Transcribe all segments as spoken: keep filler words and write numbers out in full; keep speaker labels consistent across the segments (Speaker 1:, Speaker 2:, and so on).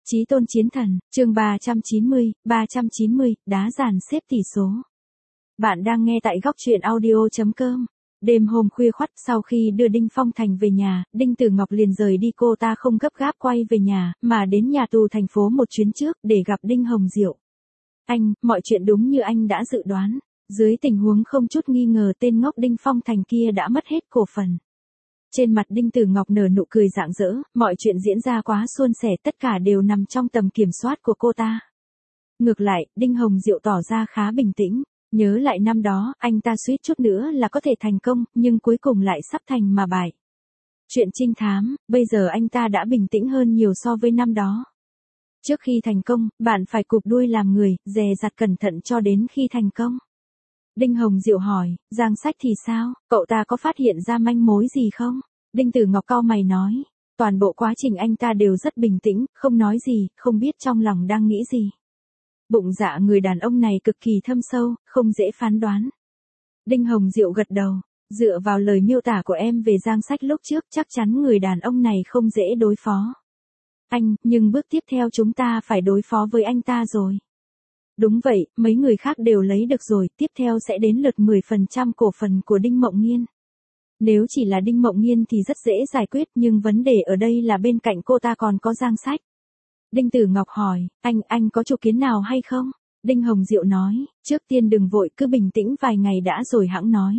Speaker 1: Chí tôn chiến thần, chương ba trăm chín mươi, ba trăm chín mươi, đá dàn xếp tỷ số. Bạn đang nghe tại góc truyện audio chấm com. Đêm hôm khuya khoắt sau khi đưa Đinh Phong Thành về nhà, Đinh Tử Ngọc liền rời đi, cô ta không gấp gáp quay về nhà, mà đến nhà tù thành phố một chuyến trước để gặp Đinh Hồng Diệu. Anh, mọi chuyện đúng như anh đã dự đoán. Dưới tình huống không chút nghi ngờ tên ngốc Đinh Phong Thành kia đã mất hết cổ phần. Trên mặt Đinh Tử Ngọc nở nụ cười rạng rỡ, mọi chuyện diễn ra quá suôn sẻ, tất cả đều nằm trong tầm kiểm soát của cô ta. Ngược lại, Đinh Hồng Diệu tỏ ra khá bình tĩnh, nhớ lại năm đó, anh ta suýt chút nữa là có thể thành công, nhưng cuối cùng lại sắp thành mà bại. Chuyện trinh thám, bây giờ anh ta đã bình tĩnh hơn nhiều so với năm đó. Trước khi thành công, bạn phải cụp đuôi làm người, dè dặt cẩn thận cho đến khi thành công. Đinh Hồng Diệu hỏi, Giang Sách thì sao, cậu ta có phát hiện ra manh mối gì không? Đinh Tử Ngọc cau mày nói, toàn bộ quá trình anh ta đều rất bình tĩnh, không nói gì, không biết trong lòng đang nghĩ gì. Bụng dạ người đàn ông này cực kỳ thâm sâu, không dễ phán đoán. Đinh Hồng Diệu gật đầu, dựa vào lời miêu tả của em về Giang Sách lúc trước, chắc chắn người đàn ông này không dễ đối phó. Anh, nhưng bước tiếp theo chúng ta phải đối phó với anh ta rồi. Đúng vậy, mấy người khác đều lấy được rồi, tiếp theo sẽ đến lượt mười phần trăm cổ phần của Đinh Mộng Nghiên. Nếu chỉ là Đinh Mộng Nghiên thì rất dễ giải quyết, nhưng vấn đề ở đây là bên cạnh cô ta còn có Giang Sách. Đinh Tử Ngọc hỏi, anh, anh có chủ kiến nào hay không? Đinh Hồng Diệu nói, trước tiên đừng vội, cứ bình tĩnh vài ngày đã rồi hẵng nói.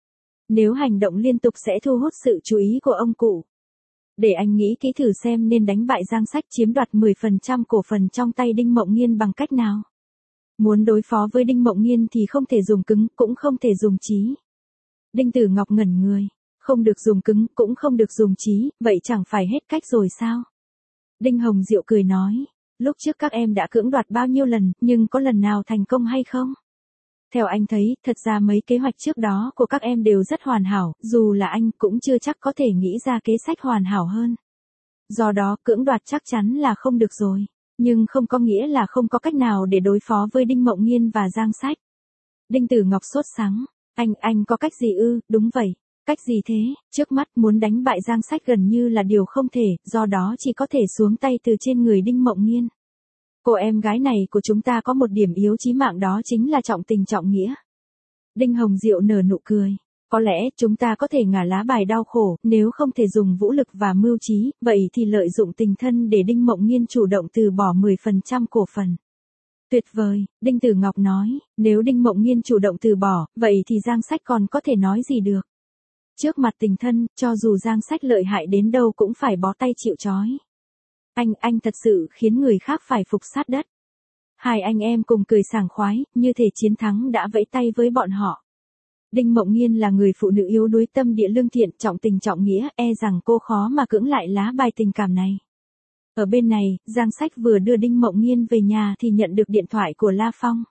Speaker 1: Nếu hành động liên tục sẽ thu hút sự chú ý của ông cụ. Để anh nghĩ kỹ thử xem nên đánh bại Giang Sách chiếm đoạt mười phần trăm cổ phần trong tay Đinh Mộng Nghiên bằng cách nào. Muốn đối phó với Đinh Mộng Nghiên thì không thể dùng cứng, cũng không thể dùng trí. Đinh Tử Ngọc ngẩn người, không được dùng cứng, cũng không được dùng trí, vậy chẳng phải hết cách rồi sao? Đinh Hồng Diệu cười nói, lúc trước các em đã cưỡng đoạt bao nhiêu lần, nhưng có lần nào thành công hay không? Theo anh thấy, thật ra mấy kế hoạch trước đó của các em đều rất hoàn hảo, dù là anh cũng chưa chắc có thể nghĩ ra kế sách hoàn hảo hơn. Do đó cưỡng đoạt chắc chắn là không được rồi. Nhưng không có nghĩa là không có cách nào để đối phó với Đinh Mộng Nghiên và Giang Sách. Đinh Tử Ngọc sốt sắng, anh, anh có cách gì ư? Đúng vậy, cách gì thế? Trước mắt muốn đánh bại Giang Sách gần như là điều không thể, do đó chỉ có thể xuống tay từ trên người Đinh Mộng Nghiên. Cô em gái này của chúng ta có một điểm yếu chí mạng, đó chính là trọng tình trọng nghĩa. Đinh Hồng Diệu nở nụ cười. Có lẽ chúng ta có thể ngả lá bài đau khổ, nếu không thể dùng vũ lực và mưu trí, vậy thì lợi dụng tình thân để Đinh Mộng Nghiên chủ động từ bỏ mười phần trăm cổ phần. Tuyệt vời, Đinh Tử Ngọc nói, nếu Đinh Mộng Nghiên chủ động từ bỏ, vậy thì Giang Sách còn có thể nói gì được. Trước mặt tình thân, cho dù Giang Sách lợi hại đến đâu cũng phải bó tay chịu trói. Anh, anh thật sự khiến người khác phải phục sát đất. Hai anh em cùng cười sảng khoái, như thể chiến thắng đã vẫy tay với bọn họ. Đinh Mộng Nghiên là người phụ nữ yếu đuối, tâm địa lương thiện, trọng tình trọng nghĩa, e rằng cô khó mà cưỡng lại lá bài tình cảm này. Ở bên này, Giang Sách vừa đưa Đinh Mộng Nghiên về nhà thì nhận được điện thoại của La Phong.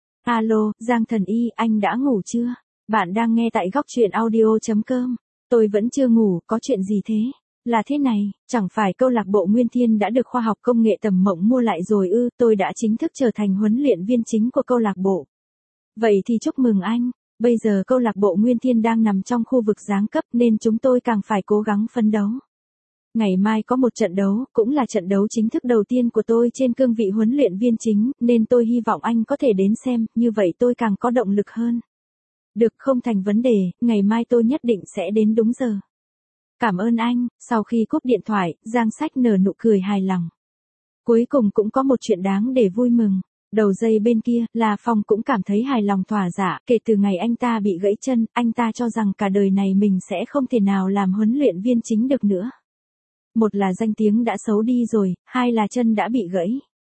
Speaker 1: Alo, Giang Thần Y, anh đã ngủ chưa? Bạn đang nghe tại góc truyện audio chấm com. Tôi vẫn chưa ngủ, có chuyện gì thế? Là thế này, chẳng phải câu lạc bộ Nguyên Thiên đã được khoa học công nghệ Tầm Mộng mua lại rồi ư? Tôi đã chính thức trở thành huấn luyện viên chính của câu lạc bộ. Vậy thì chúc mừng anh. Bây giờ câu lạc bộ Nguyên Thiên đang nằm trong khu vực giáng cấp nên chúng tôi càng phải cố gắng phấn đấu. Ngày mai có một trận đấu, cũng là trận đấu chính thức đầu tiên của tôi trên cương vị huấn luyện viên chính, nên tôi hy vọng anh có thể đến xem, như vậy tôi càng có động lực hơn. Được, không thành vấn đề, ngày mai tôi nhất định sẽ đến đúng giờ. Cảm ơn anh. Sau khi cúp điện thoại, Giang Sách nở nụ cười hài lòng. Cuối cùng cũng có một chuyện đáng để vui mừng. Đầu dây bên kia, La Phong cũng cảm thấy hài lòng thỏa dạ, kể từ ngày anh ta bị gãy chân, anh ta cho rằng cả đời này mình sẽ không thể nào làm huấn luyện viên chính được nữa. Một là danh tiếng đã xấu đi rồi, hai là chân đã bị gãy.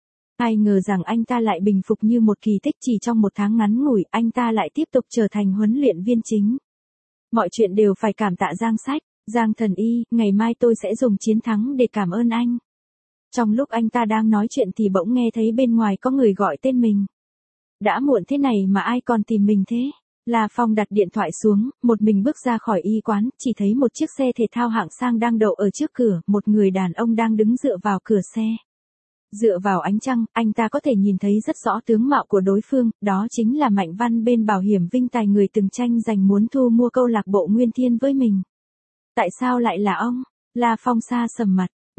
Speaker 1: Ai ngờ rằng anh ta lại bình phục như một kỳ tích, chỉ trong một tháng ngắn ngủi, anh ta lại tiếp tục trở thành huấn luyện viên chính. Mọi chuyện đều phải cảm tạ Giang Sách, Giang Thần Y, ngày mai tôi sẽ dùng chiến thắng để cảm ơn anh. Trong lúc anh ta đang nói chuyện thì bỗng nghe thấy bên ngoài có người gọi tên mình. Đã muộn thế này mà ai còn tìm mình thế? La Phong đặt điện thoại xuống, một mình bước ra khỏi y quán, chỉ thấy một chiếc xe thể thao hạng sang đang đậu ở trước cửa, một người đàn ông đang đứng dựa vào cửa xe. Dựa vào ánh trăng, anh ta có thể nhìn thấy rất rõ tướng mạo của đối phương, đó chính là Mạnh Văn bên bảo hiểm Vinh Tài, người từng tranh giành muốn thu mua câu lạc bộ Nguyên Thiên với mình. Tại sao lại là ông? La Phong xa sầm mặt.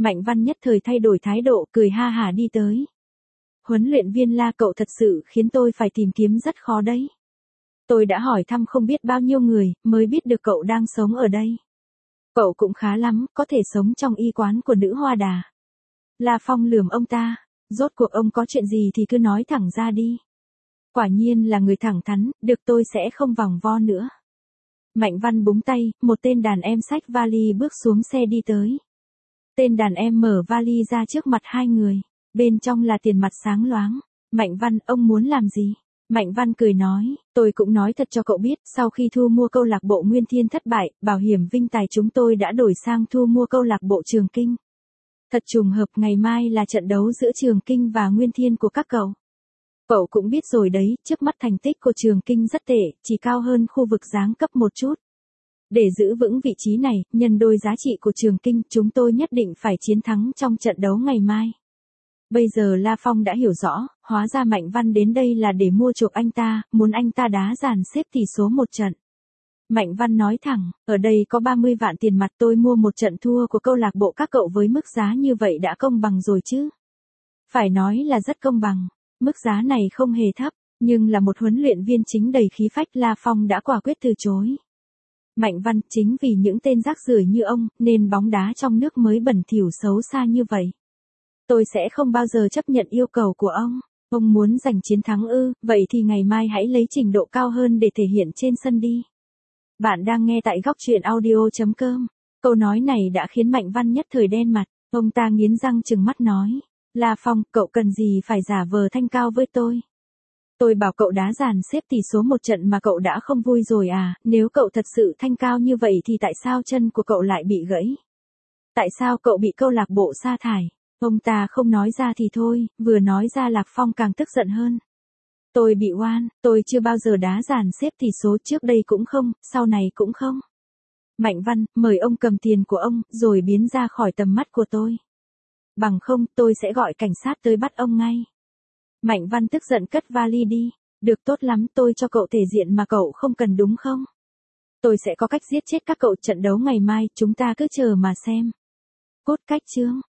Speaker 1: Mạnh Văn nhất thời thay đổi thái độ, cười ha hả đi tới. Huấn luyện viên La, cậu thật sự khiến tôi phải tìm kiếm rất khó đấy. Tôi đã hỏi thăm không biết bao nhiêu người, mới biết được cậu đang sống ở đây. Cậu cũng khá lắm, có thể sống trong y quán của nữ hoa đà. La Phong lườm ông ta, rốt cuộc ông có chuyện gì thì cứ nói thẳng ra đi. Quả nhiên là người thẳng thắn, được tôi sẽ không vòng vo nữa. Mạnh Văn búng tay, một tên đàn em xách vali bước xuống xe đi tới. Tên đàn em mở vali ra trước mặt hai người, bên trong là tiền mặt sáng loáng. Mạnh Văn, ông muốn làm gì? Mạnh Văn cười nói, tôi cũng nói thật cho cậu biết, sau khi thu mua câu lạc bộ Nguyên Thiên thất bại, bảo hiểm Vinh Tài chúng tôi đã đổi sang thu mua câu lạc bộ Trường Kinh. Thật trùng hợp, ngày mai là trận đấu giữa Trường Kinh và Nguyên Thiên của các cậu. Cậu cũng biết rồi đấy, trước mắt thành tích của Trường Kinh rất tệ, chỉ cao hơn khu vực giáng cấp một chút. Để giữ vững vị trí này, nhân đôi giá trị của Trường Kinh, chúng tôi nhất định phải chiến thắng trong trận đấu ngày mai. Bây giờ La Phong đã hiểu rõ, hóa ra Mạnh Văn đến đây là để mua chuộc anh ta, muốn anh ta đá dàn xếp tỷ số một trận. Mạnh Văn nói thẳng, ở đây có ba mươi vạn tiền mặt, tôi mua một trận thua của câu lạc bộ các cậu với mức giá như vậy đã công bằng rồi chứ. Phải nói là rất công bằng, mức giá này không hề thấp, nhưng là một huấn luyện viên chính đầy khí phách, La Phong đã quả quyết từ chối. Mạnh Văn, chính vì những tên rác rưởi như ông, nên bóng đá trong nước mới bẩn thỉu xấu xa như vậy. Tôi sẽ không bao giờ chấp nhận yêu cầu của ông. Ông muốn giành chiến thắng ư, vậy thì ngày mai hãy lấy trình độ cao hơn để thể hiện trên sân đi. Bạn đang nghe tại góc truyện audio chấm com. Câu nói này đã khiến Mạnh Văn nhất thời đen mặt, ông ta nghiến răng trừng mắt nói. La Phong, cậu cần gì phải giả vờ thanh cao với tôi? Tôi bảo cậu đá dàn xếp tỷ số một trận mà cậu đã không vui rồi à, nếu cậu thật sự thanh cao như vậy thì tại sao chân của cậu lại bị gãy? Tại sao cậu bị câu lạc bộ sa thải? Ông ta không nói ra thì thôi, vừa nói ra Lạc Phong càng tức giận hơn. Tôi bị oan, tôi chưa bao giờ đá dàn xếp tỷ số, trước đây cũng không, sau này cũng không. Mạnh Văn, mời ông cầm tiền của ông, rồi biến ra khỏi tầm mắt của tôi. Bằng không, tôi sẽ gọi cảnh sát tới bắt ông ngay. Mạnh Văn tức giận cất vali đi. Được, tốt lắm, tôi cho cậu thể diện mà cậu không cần đúng không? Tôi sẽ có cách giết chết các cậu, trận đấu ngày mai, chúng ta cứ chờ mà xem. Cốt cách chương.